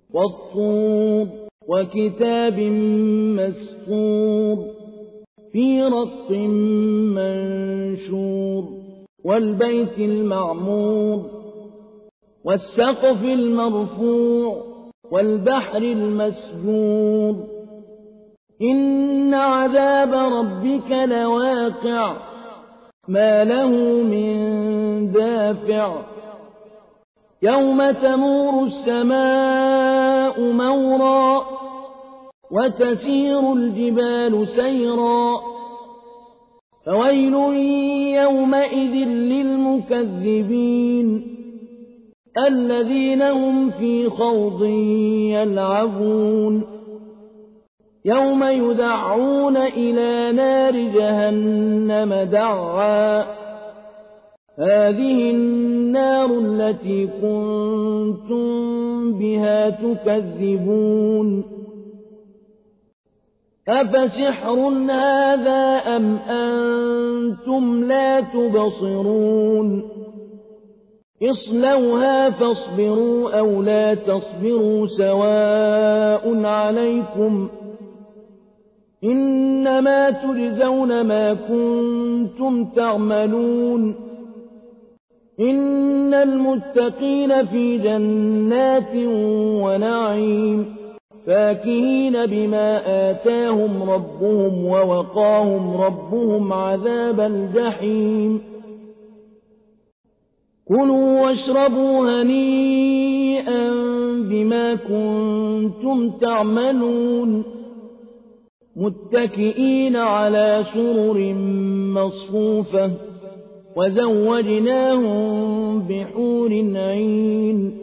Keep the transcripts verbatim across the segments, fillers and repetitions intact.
والطور وكتاب مسطور في رق منشور والبيت المعمور والسقف المرفوع والبحر المسجور إن عذاب ربك لواقع ما له من دافع يوم تمور السماء مورا وتسير الجبال سيرا فويل يومئذ للمكذبين الذين هم في خوض يلعبون يوم يدعون إلى نار جهنم دعا هذه النار التي كنتم بها تكذبون أفسحر هذا أم أنتم لا تبصرون اصلوها فاصبروا أو لا تصبروا سواء عليكم إنما تجزون ما كنتم تعملون إن المتقين في جنات ونعيم فاكهين بما آتاهم ربهم ووقاهم ربهم عذاب الجحيم كلوا واشربوا هنيئا بما كنتم تعملون متكئين على سرر مصفوفة وزوجناهم بحور عين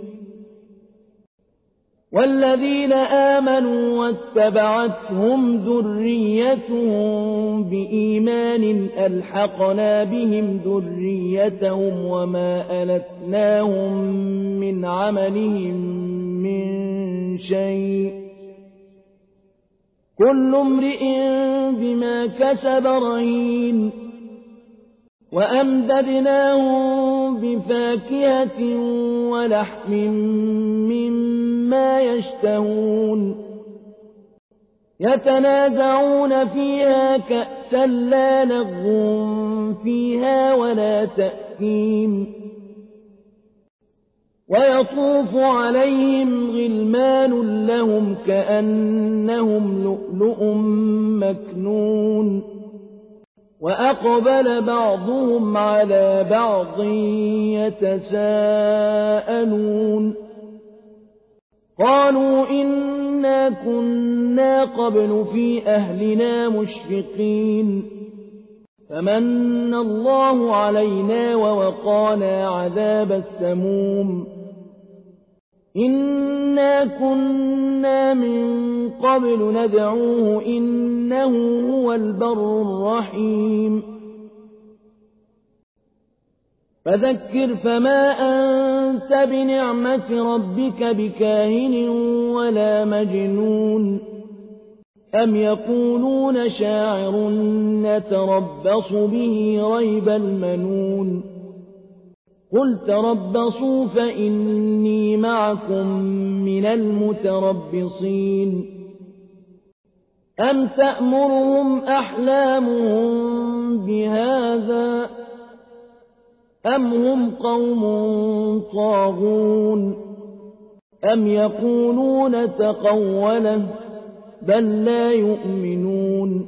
والذين آمنوا واتبعتهم ذريتهم بإيمان ألحقنا بهم ذريتهم وما ألتناهم من عملهم من شيء كل امرئ بما كسب رهين وأمددناهم بفاكهة ولحم مما يشتهون يتنازعون فيها كأسا لا لغو فيها ولا تأثيم ويطوف عليهم غلمان لهم كأنهم لؤلؤ مكنون وأقبل بعضهم على بعض يتساءلون قالوا إنا كنا قبل في أهلنا مشفقين فمن الله علينا ووقانا عذاب السموم إنا كنا من قبل ندعوه إنه هو البر الرحيم فذكر فما أنت بنعمة ربك بكاهن ولا مجنون أم يقولون شاعر نتربص به ريب المنون قل تربصوا فإني معكم من المتربصين أم تأمرهم أحلامهم بهذا أم هم قوم طاغون أم يقولون تقوله بل لا يؤمنون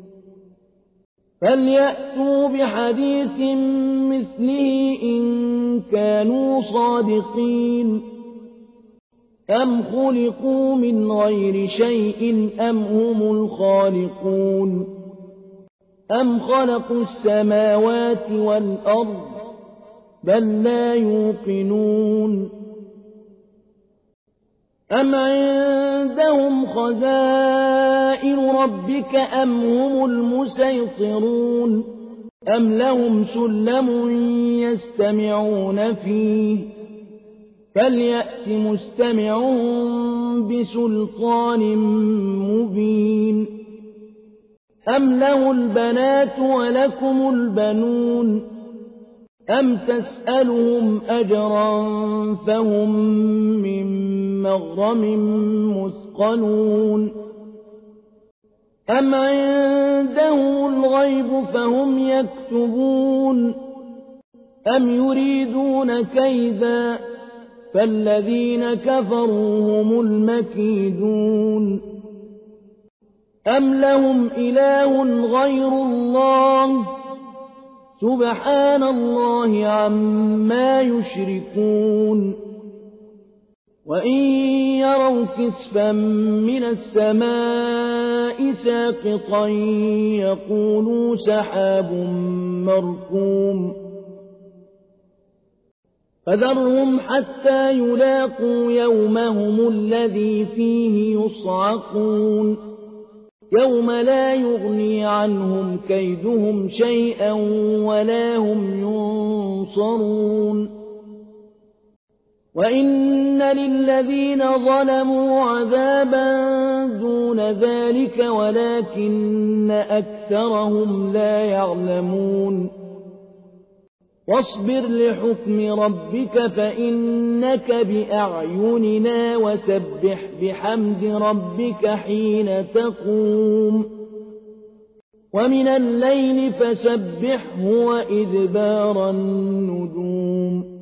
فليأتوا بحديث مثله إن كانوا صادقين أم خلقوا من غير شيء أم هم الخالقون أم خلقوا السماوات والأرض بل لا يوقنون أم عندهم خزائن ربك أم هم المسيطرون أم لهم سلم يستمعون فيه فليأت مستمعون بسلطان مبين أم له البنات ولكم البنون أم تسألهم أجرا فهم من مغرم مثقلون أم عندهم الغيب فهم يكتبون أم يريدون كيدا فالذين كفروا هم المكيدون أم لهم إله غير الله سبحان الله عما يشركون وإن يروا كسفا من السماء ساقطا يقولوا سحاب مركوم فذرهم حتى يلاقوا يومهم الذي فيه يصعقون يوم لا يغني عنهم كيدهم شيئا ولا هم ينصرون وإن للذين ظلموا عذابا دون ذلك ولكن أكثرهم لا يعلمون واصبر لحكم ربك فإنك بأعيننا وسبح بحمد ربك حين تقوم ومن الليل فسبحه وإدبار النجوم